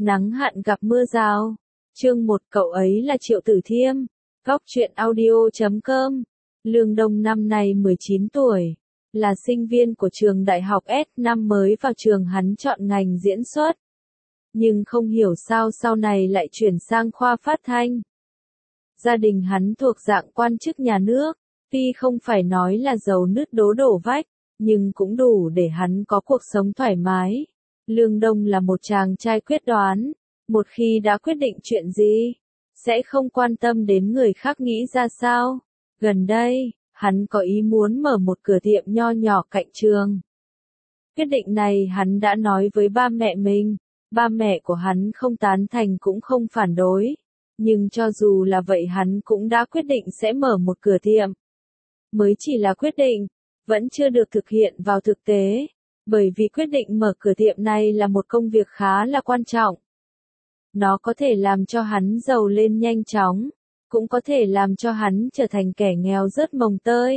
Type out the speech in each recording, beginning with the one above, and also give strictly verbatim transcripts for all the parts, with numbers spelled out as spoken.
Nắng hạn gặp mưa rào. Chương một cậu ấy là Triệu Tử Thiêm. Góc truyện audio chấm com. Lương Đông năm nay mười chín tuổi. Là sinh viên của trường đại học S năm mới vào trường hắn chọn ngành diễn xuất. Nhưng không hiểu sao sau này lại chuyển sang khoa phát thanh. Gia đình hắn thuộc dạng quan chức nhà nước. Tuy không phải nói là giàu nứt đố đổ vách, nhưng cũng đủ để hắn có cuộc sống thoải mái. Lương Đông là một chàng trai quyết đoán, một khi đã quyết định chuyện gì, sẽ không quan tâm đến người khác nghĩ ra sao. Gần đây, hắn có ý muốn mở một cửa tiệm nho nhỏ cạnh trường. Quyết định này hắn đã nói với ba mẹ mình, ba mẹ của hắn không tán thành cũng không phản đối. Nhưng cho dù là vậy hắn cũng đã quyết định sẽ mở một cửa tiệm. Mới chỉ là quyết định, vẫn chưa được thực hiện vào thực tế, bởi vì quyết định mở cửa tiệm này là một công việc khá là quan trọng. Nó có thể làm cho hắn giàu lên nhanh chóng, cũng có thể làm cho hắn trở thành kẻ nghèo rớt mồng tơi.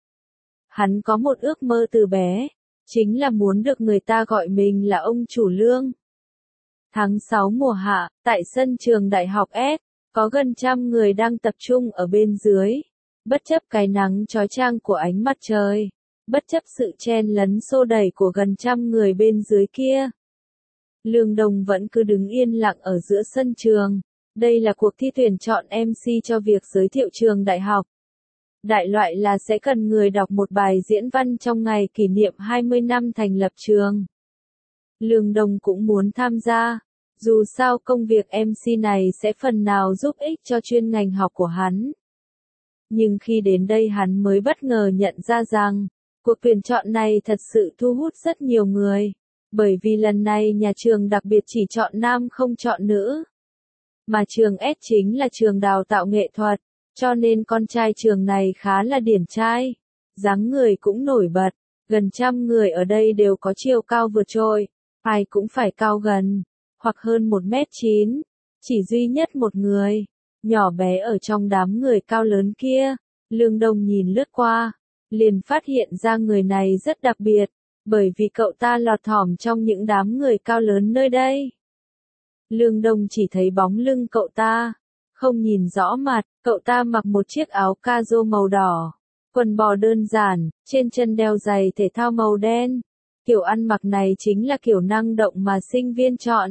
Hắn có một ước mơ từ bé, chính là muốn được người ta gọi mình là ông chủ Lương. Tháng sáu mùa hạ, tại sân trường đại học S, có gần trăm người đang tập trung ở bên dưới. Bất chấp cái nắng chói chang của ánh mặt trời, bất chấp sự chen lấn xô đẩy của gần trăm người bên dưới kia. Lương Đông vẫn cứ đứng yên lặng ở giữa sân trường. Đây là cuộc thi tuyển chọn em xê cho việc giới thiệu trường đại học. Đại loại là sẽ cần người đọc một bài diễn văn trong ngày kỷ niệm hai mươi năm thành lập trường. Lương Đông cũng muốn tham gia, dù sao công việc em xê này sẽ phần nào giúp ích cho chuyên ngành học của hắn. Nhưng khi đến đây hắn mới bất ngờ nhận ra rằng, cuộc tuyển chọn này thật sự thu hút rất nhiều người, bởi vì lần này nhà trường đặc biệt chỉ chọn nam không chọn nữ. Mà trường S chính là trường đào tạo nghệ thuật, cho nên con trai trường này khá là điển trai, dáng người cũng nổi bật, gần trăm người ở đây đều có chiều cao vượt trội, ai cũng phải cao gần, hoặc hơn một mét chín, chỉ duy nhất một người. Nhỏ bé ở trong đám người cao lớn kia, Lương Đông nhìn lướt qua, liền phát hiện ra người này rất đặc biệt, bởi vì cậu ta lọt thỏm trong những đám người cao lớn nơi đây. Lương Đông chỉ thấy bóng lưng cậu ta, không nhìn rõ mặt, cậu ta mặc một chiếc áo ca-rô màu đỏ, quần bò đơn giản, trên chân đeo giày thể thao màu đen. Kiểu ăn mặc này chính là kiểu năng động mà sinh viên chọn.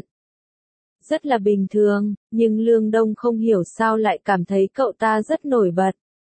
Rất là bình thường, nhưng Lương Đông không hiểu sao lại cảm thấy cậu ta rất nổi bật.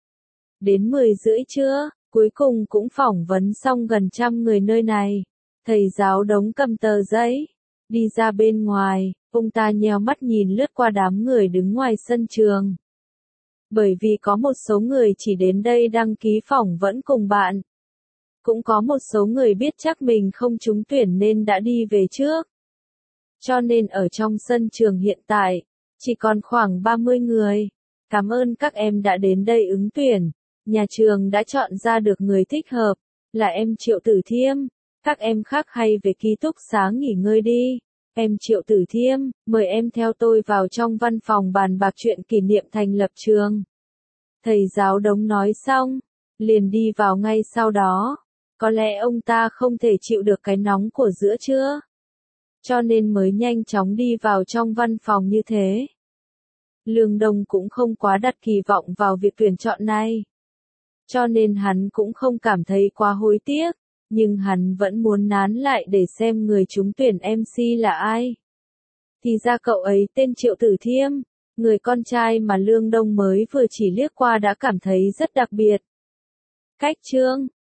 Đến mười rưỡi trưa, cuối cùng cũng phỏng vấn xong gần trăm người nơi này. Thầy giáo Đống cầm tờ giấy, đi ra bên ngoài, ông ta nheo mắt nhìn lướt qua đám người đứng ngoài sân trường. Bởi vì có một số người chỉ đến đây đăng ký phỏng vấn cùng bạn. Cũng có một số người biết chắc mình không trúng tuyển nên đã đi về trước. Cho nên ở trong sân trường hiện tại, chỉ còn khoảng ba mươi người. Cảm ơn các em đã đến đây ứng tuyển. Nhà trường đã chọn ra được người thích hợp, là em Triệu Tử Thiêm. Các em khác hay về ký túc xá nghỉ ngơi đi. Em Triệu Tử Thiêm, mời em theo tôi vào trong văn phòng bàn bạc chuyện kỷ niệm thành lập trường. Thầy giáo Đống nói xong, liền đi vào ngay sau đó. Có lẽ ông ta không thể chịu được cái nóng của giữa trưa, cho nên mới nhanh chóng đi vào trong văn phòng như thế. Lương Đông cũng không quá đặt kỳ vọng vào việc tuyển chọn này, cho nên hắn cũng không cảm thấy quá hối tiếc, nhưng hắn vẫn muốn nán lại để xem người trúng tuyển em xê là ai. Thì ra cậu ấy tên Triệu Tử Thiêm, người con trai mà Lương Đông mới vừa chỉ liếc qua đã cảm thấy rất đặc biệt. Cách chương,